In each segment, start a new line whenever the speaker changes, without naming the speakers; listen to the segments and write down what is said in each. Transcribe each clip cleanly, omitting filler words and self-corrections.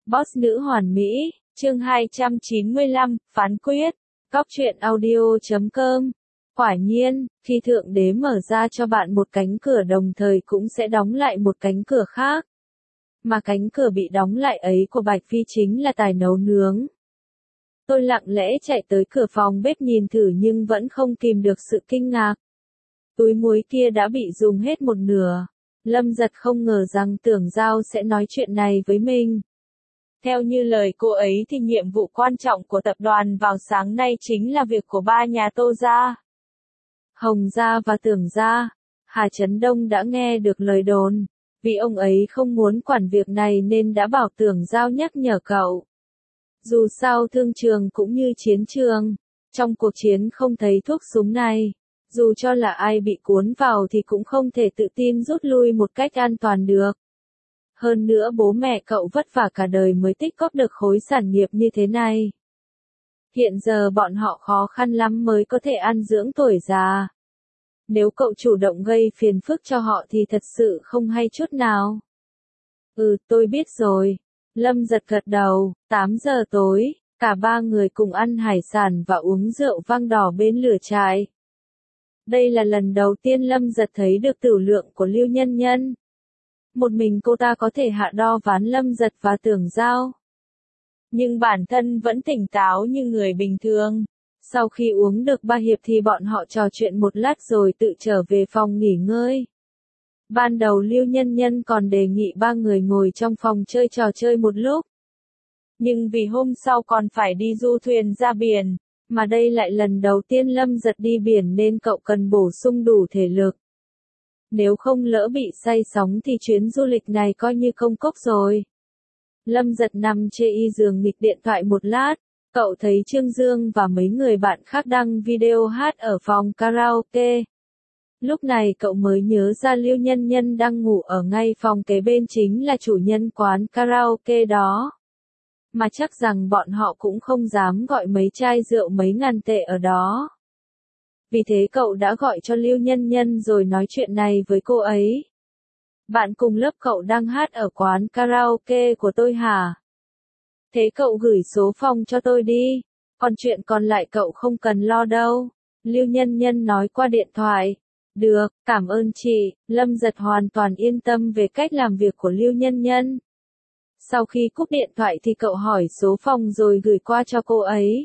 Boss nữ hoàn mỹ, chương 295, phán quyết. Cóc truyện audio.com. Quả nhiên, khi Thượng Đế mở ra cho bạn một cánh cửa đồng thời cũng sẽ đóng lại một cánh cửa khác. Mà cánh cửa bị đóng lại ấy của Bạch Phi chính là tài nấu nướng. Tôi lặng lẽ chạy tới cửa phòng bếp nhìn thử nhưng vẫn không kìm được sự kinh ngạc. Túi muối kia đã bị dùng hết một nửa. Lâm Giật không ngờ rằng Tưởng Giao sẽ nói chuyện này với mình. Theo như lời cô ấy thì nhiệm vụ quan trọng của tập đoàn vào sáng nay chính là việc của ba nhà Tô gia. Hồng gia và Tưởng gia. Hà Chấn Đông đã nghe được lời đồn. Vì ông ấy không muốn quản việc này nên đã bảo Tưởng Giao nhắc nhở cậu. Dù sao thương trường cũng như chiến trường. Trong cuộc chiến không thấy thuốc súng này. Dù cho là ai bị cuốn vào thì cũng không thể tự tin rút lui một cách an toàn được. Hơn nữa bố mẹ cậu vất vả cả đời mới tích góp được khối sản nghiệp như thế này. Hiện giờ bọn họ khó khăn lắm mới có thể ăn dưỡng tuổi già. Nếu cậu chủ động gây phiền phức cho họ thì thật sự không hay chút nào. Tôi biết rồi. Lâm Giật gật đầu. 8 giờ tối, cả ba người cùng ăn hải sản và uống rượu vang đỏ bên lửa trại. Đây là lần đầu tiên Lâm Giật thấy được tửu lượng của Lưu Nhân Nhân. Một mình cô ta có thể hạ đo ván Lâm Giật và Tưởng Giao. Nhưng bản thân vẫn tỉnh táo như người bình thường. Sau khi uống được 3 hiệp thì bọn họ trò chuyện một lát rồi tự trở về phòng nghỉ ngơi. Ban đầu Lưu Nhân Nhân còn đề nghị ba người ngồi trong phòng chơi trò chơi một lúc. Nhưng vì hôm sau còn phải đi du thuyền ra biển, mà đây lại lần đầu tiên Lâm Giật đi biển nên cậu cần bổ sung đủ thể lực. Nếu không lỡ bị say sóng thì chuyến du lịch này coi như công cốc rồi. Lâm Giật nằm trên giường nghịch điện thoại một lát, cậu thấy Trương Dương và mấy người bạn khác đăng video hát ở phòng karaoke. Lúc này cậu mới nhớ ra Lưu Nhân Nhân đang ngủ ở ngay phòng kế bên chính là chủ nhân quán karaoke đó. Mà chắc rằng bọn họ cũng không dám gọi mấy chai rượu mấy ngàn tệ ở đó. Vì thế cậu đã gọi cho Lưu Nhân Nhân rồi nói chuyện này với cô ấy. Bạn cùng lớp cậu đang hát ở quán karaoke của tôi hả? Thế cậu gửi số phòng cho tôi đi. Còn chuyện còn lại cậu không cần lo đâu. Lưu Nhân Nhân nói qua điện thoại. Được, cảm ơn chị. Lâm Giật hoàn toàn yên tâm về cách làm việc của Lưu Nhân Nhân. Sau khi cúp điện thoại thì cậu hỏi số phòng rồi gửi qua cho cô ấy.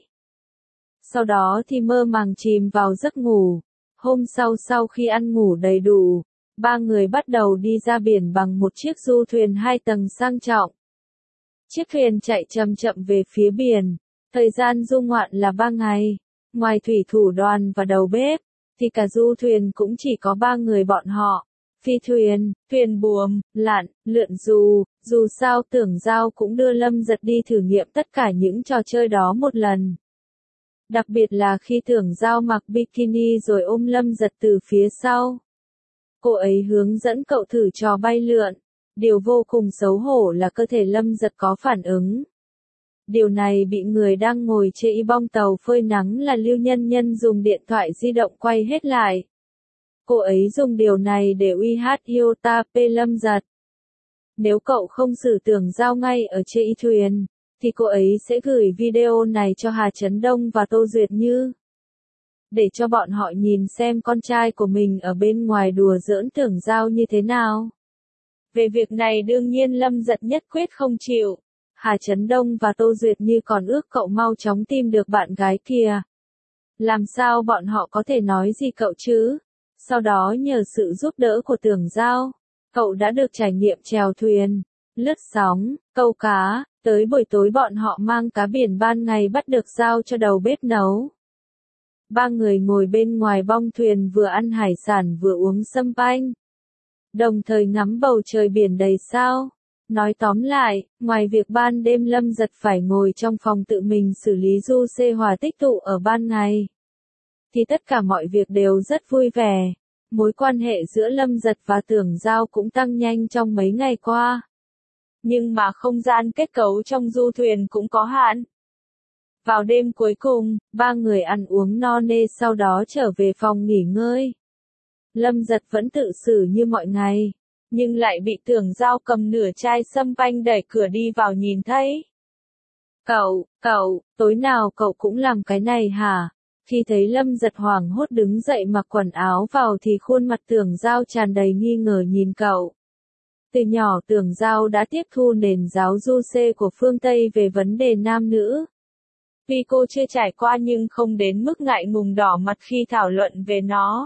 Sau đó thì mơ màng chìm vào giấc ngủ. Hôm sau khi ăn ngủ đầy đủ, ba người bắt đầu đi ra biển bằng một chiếc du thuyền 2 tầng sang trọng. Chiếc thuyền chạy chậm chậm về phía biển. Thời gian du ngoạn là 3 ngày. Ngoài thủy thủ đoàn và đầu bếp, thì cả du thuyền cũng chỉ có 3 người bọn họ. Phi thuyền, thuyền buồm, lặn, lượn dù. Dù sao Tưởng Giao cũng đưa Lâm Giật đi thử nghiệm tất cả những trò chơi đó một lần. Đặc biệt là khi Tưởng Giao mặc bikini rồi ôm Lâm Giật từ phía sau. Cô ấy hướng dẫn cậu thử trò bay lượn. Điều vô cùng xấu hổ là cơ thể Lâm Giật có phản ứng. Điều này bị người đang ngồi trên bong tàu phơi nắng là Lưu Nhân Nhân dùng điện thoại di động quay hết lại. Cô ấy dùng điều này để uy hát Iota P Lâm Giật. Nếu cậu không xử Tưởng Giao ngay ở trên thuyền, thì cô ấy sẽ gửi video này cho Hà Chấn Đông và Tô Duyệt Như. Để cho bọn họ nhìn xem con trai của mình ở bên ngoài đùa giỡn Tưởng Giao như thế nào. Về việc này đương nhiên Lâm Giật nhất quyết không chịu. Hà Chấn Đông và Tô Duyệt Như còn ước cậu mau chóng tìm được bạn gái kia. Làm sao bọn họ có thể nói gì cậu chứ? Sau đó nhờ sự giúp đỡ của Tưởng Giao, cậu đã được trải nghiệm chèo thuyền, lướt sóng, câu cá. Tới buổi tối bọn họ mang cá biển ban ngày bắt được giao cho đầu bếp nấu. Ba người ngồi bên ngoài bong thuyền vừa ăn hải sản vừa uống sâm panh. Đồng thời ngắm bầu trời biển đầy sao. Nói tóm lại, ngoài việc ban đêm Lâm Giật phải ngồi trong phòng tự mình xử lý du xê hòa tích tụ ở ban ngày, thì tất cả mọi việc đều rất vui vẻ. Mối quan hệ giữa Lâm Giật và Tưởng Giao cũng tăng nhanh trong mấy ngày qua. Nhưng mà không gian kết cấu trong du thuyền cũng có hạn. Vào đêm cuối cùng, ba người ăn uống no nê sau đó trở về phòng nghỉ ngơi. Lâm Giật vẫn tự xử như mọi ngày. nhưng lại bị Tưởng Giao cầm nửa chai sâm panh đẩy cửa đi vào nhìn thấy. Cậu, tối nào cậu cũng làm cái này hả? Khi thấy Lâm Giật hoảng hốt đứng dậy mặc quần áo vào thì khuôn mặt Tưởng Giao tràn đầy nghi ngờ nhìn cậu. Từ nhỏ Tưởng Giao đã tiếp thu nền giáo du xê của phương Tây về vấn đề nam nữ. Tuy cô chưa trải qua nhưng không đến mức ngại ngùng đỏ mặt khi thảo luận về nó.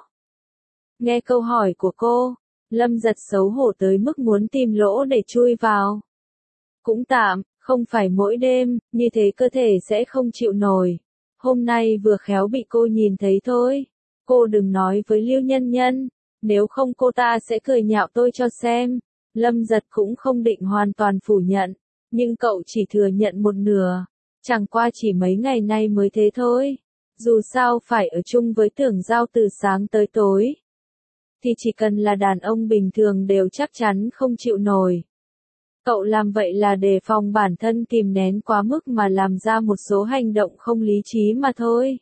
Nghe câu hỏi của cô, Lâm Giật xấu hổ tới mức muốn tìm lỗ để chui vào. Cũng tạm, không phải mỗi đêm, như thế cơ thể sẽ không chịu nổi. Hôm nay vừa khéo bị cô nhìn thấy thôi. Cô đừng nói với Lưu Nhân Nhân, nếu không cô ta sẽ cười nhạo tôi cho xem. Lâm Giật cũng không định hoàn toàn phủ nhận, nhưng cậu chỉ thừa nhận một nửa. Chẳng qua chỉ mấy ngày nay mới thế thôi. Dù sao phải ở chung với Tưởng Giao từ sáng tới tối. Thì chỉ cần là đàn ông bình thường đều chắc chắn không chịu nổi. Cậu làm vậy là để phòng bản thân kìm nén quá mức mà làm ra một số hành động không lý trí mà thôi.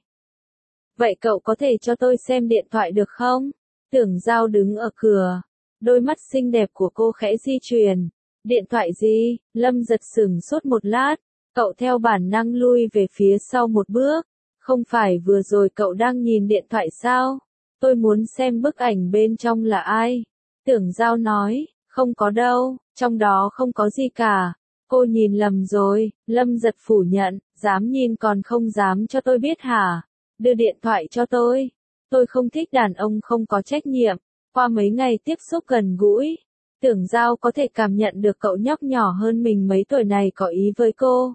Vậy cậu có thể cho tôi xem điện thoại được không? Tưởng Giao đứng ở cửa. Đôi mắt xinh đẹp của cô khẽ di chuyển. Điện thoại gì? Lâm Giật sửng sốt một lát. Cậu theo bản năng lui về phía sau một bước. Không phải vừa rồi cậu đang nhìn điện thoại sao? Tôi muốn xem bức ảnh bên trong là ai? Tưởng Giao nói, không có đâu, trong đó không có gì cả. Cô nhìn lầm rồi, Lâm Giật phủ nhận, dám nhìn còn không dám cho tôi biết hả? Đưa điện thoại cho tôi. Tôi không thích đàn ông không có trách nhiệm. Qua mấy ngày tiếp xúc gần gũi, Tưởng Giao có thể cảm nhận được cậu nhóc nhỏ hơn mình mấy tuổi này có ý với cô.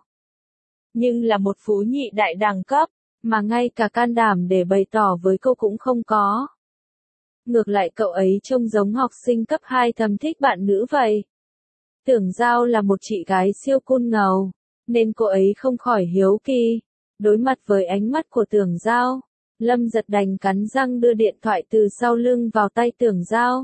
Nhưng là một phú nhị đại đẳng cấp, mà ngay cả can đảm để bày tỏ với cô cũng không có. Ngược lại cậu ấy trông giống học sinh cấp 2 thầm thích bạn nữ vậy. Tưởng Giao là một chị gái siêu cool ngầu, nên cô ấy không khỏi hiếu kỳ. Đối mặt với ánh mắt của Tưởng Giao, Lâm Giật đành cắn răng đưa điện thoại từ sau lưng vào tay Tưởng Giao.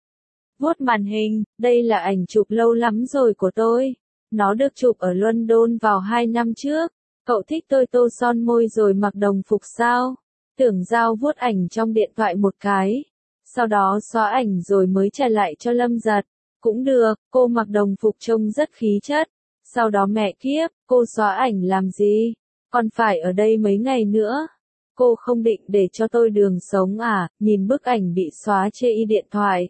Vuốt màn hình, đây là ảnh chụp lâu lắm rồi của tôi. Nó được chụp ở London vào 2 năm trước. Cậu thích tôi tô son môi rồi mặc đồng phục sao? Tưởng Giao vuốt ảnh trong điện thoại một cái. Sau đó xóa ảnh rồi mới trả lại cho Lâm Giật. Cũng được, cô mặc đồng phục trông rất khí chất. Sau đó mẹ kiếp, cô xóa ảnh làm gì? Còn phải ở đây mấy ngày nữa. Cô không định để cho tôi đường sống à? Nhìn bức ảnh bị xóa chê y điện thoại.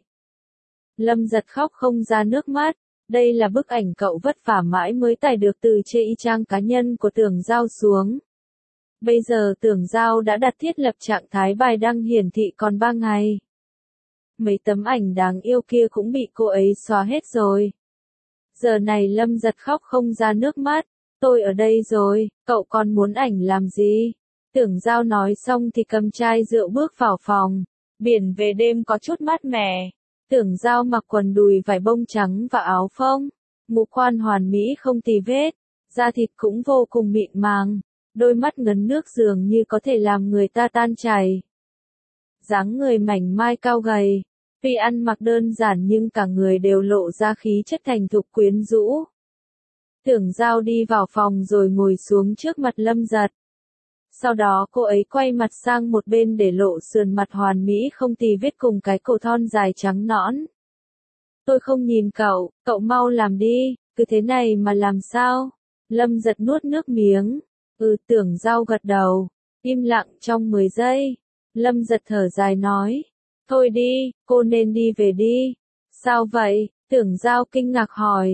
Lâm Giật khóc không ra nước mắt. Đây là bức ảnh cậu vất vả mãi mới tải được từ chê y trang cá nhân của Tưởng Giao xuống. Bây giờ Tưởng Giao đã đặt thiết lập trạng thái bài đăng hiển thị còn 3 ngày. Mấy tấm ảnh đáng yêu kia cũng bị cô ấy xóa hết rồi. Giờ này Lâm Giật khóc không ra nước mắt. Tôi ở đây rồi, cậu còn muốn ảnh làm gì? Tưởng Giao nói xong thì cầm chai rượu bước vào phòng. Biển về đêm có chút mát mẻ. Tưởng Giao mặc quần đùi vải bông trắng và áo phông. Ngũ quan hoàn mỹ không tì vết. Da thịt cũng vô cùng mịn màng. Đôi mắt ngấn nước dường như có thể làm người ta tan chảy. Dáng người mảnh mai cao gầy. Tuy ăn mặc đơn giản nhưng cả người đều lộ ra khí chất thành thục quyến rũ. Tưởng Giao đi vào phòng rồi ngồi xuống trước mặt Lâm Giật. Sau đó cô ấy quay mặt sang một bên để lộ sườn mặt hoàn mỹ không tì vết cùng cái cổ thon dài trắng nõn. Tôi không nhìn cậu, cậu mau làm đi, cứ thế này mà làm sao? Lâm Giật nuốt nước miếng. Tưởng Giao gật đầu. Im lặng trong 10 giây. Lâm Giật thở dài nói. Thôi đi, cô nên đi về đi. Sao vậy? Tưởng Giao kinh ngạc hỏi.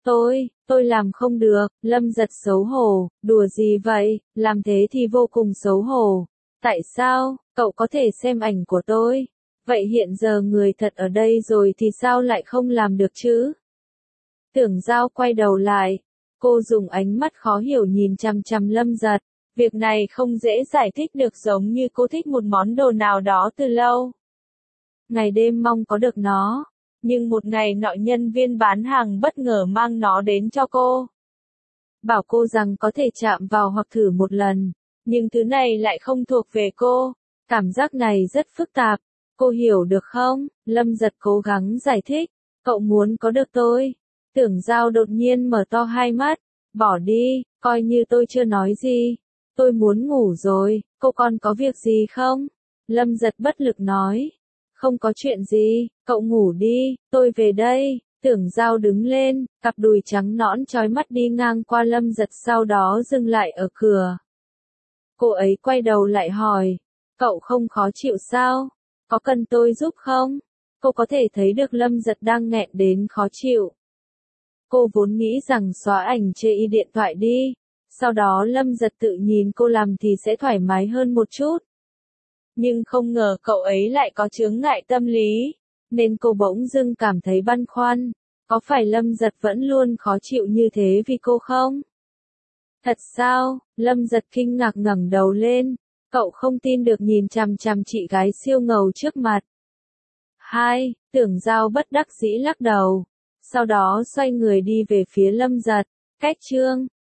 Tôi làm không được. Lâm Giật xấu hổ. Đùa gì vậy? Làm thế thì vô cùng xấu hổ. Tại sao? Cậu có thể xem ảnh của tôi. Vậy hiện giờ người thật ở đây rồi thì sao lại không làm được chứ? Tưởng Giao quay đầu lại. Cô dùng ánh mắt khó hiểu nhìn chằm chằm Lâm Giật. Việc này không dễ giải thích được, giống như cô thích một món đồ nào đó từ lâu. Ngày đêm mong có được nó. Nhưng một ngày nọ nhân viên bán hàng bất ngờ mang nó đến cho cô. Bảo cô rằng có thể chạm vào hoặc thử một lần. Nhưng thứ này lại không thuộc về cô. Cảm giác này rất phức tạp. Cô hiểu được không? Lâm Giật cố gắng giải thích. Cậu muốn có được tôi. Tưởng Giao đột nhiên mở to hai mắt. Bỏ đi, coi như tôi chưa nói gì. Tôi muốn ngủ rồi, cô còn có việc gì không? Lâm Giật bất lực nói. Không có chuyện gì, cậu ngủ đi, tôi về đây. Tưởng Giao đứng lên, cặp đùi trắng nõn chói mắt đi ngang qua Lâm Giật sau đó dừng lại ở cửa. Cô ấy quay đầu lại hỏi, cậu không khó chịu sao? Có cần tôi giúp không? Cô có thể thấy được Lâm Giật đang nghẹn đến khó chịu. Cô vốn nghĩ rằng xóa ảnh chê y điện thoại đi, sau đó Lâm Giật tự nhìn cô làm thì sẽ thoải mái hơn một chút. Nhưng không ngờ cậu ấy lại có chướng ngại tâm lý, nên cô bỗng dưng cảm thấy băn khoăn, có phải Lâm Giật vẫn luôn khó chịu như thế vì cô không? Thật sao? Lâm Giật kinh ngạc ngẩng đầu lên, cậu không tin được nhìn chằm chằm chị gái siêu ngầu trước mặt. Tưởng Giao bất đắc dĩ lắc đầu, sau đó xoay người đi về phía Lâm Giật, cách chương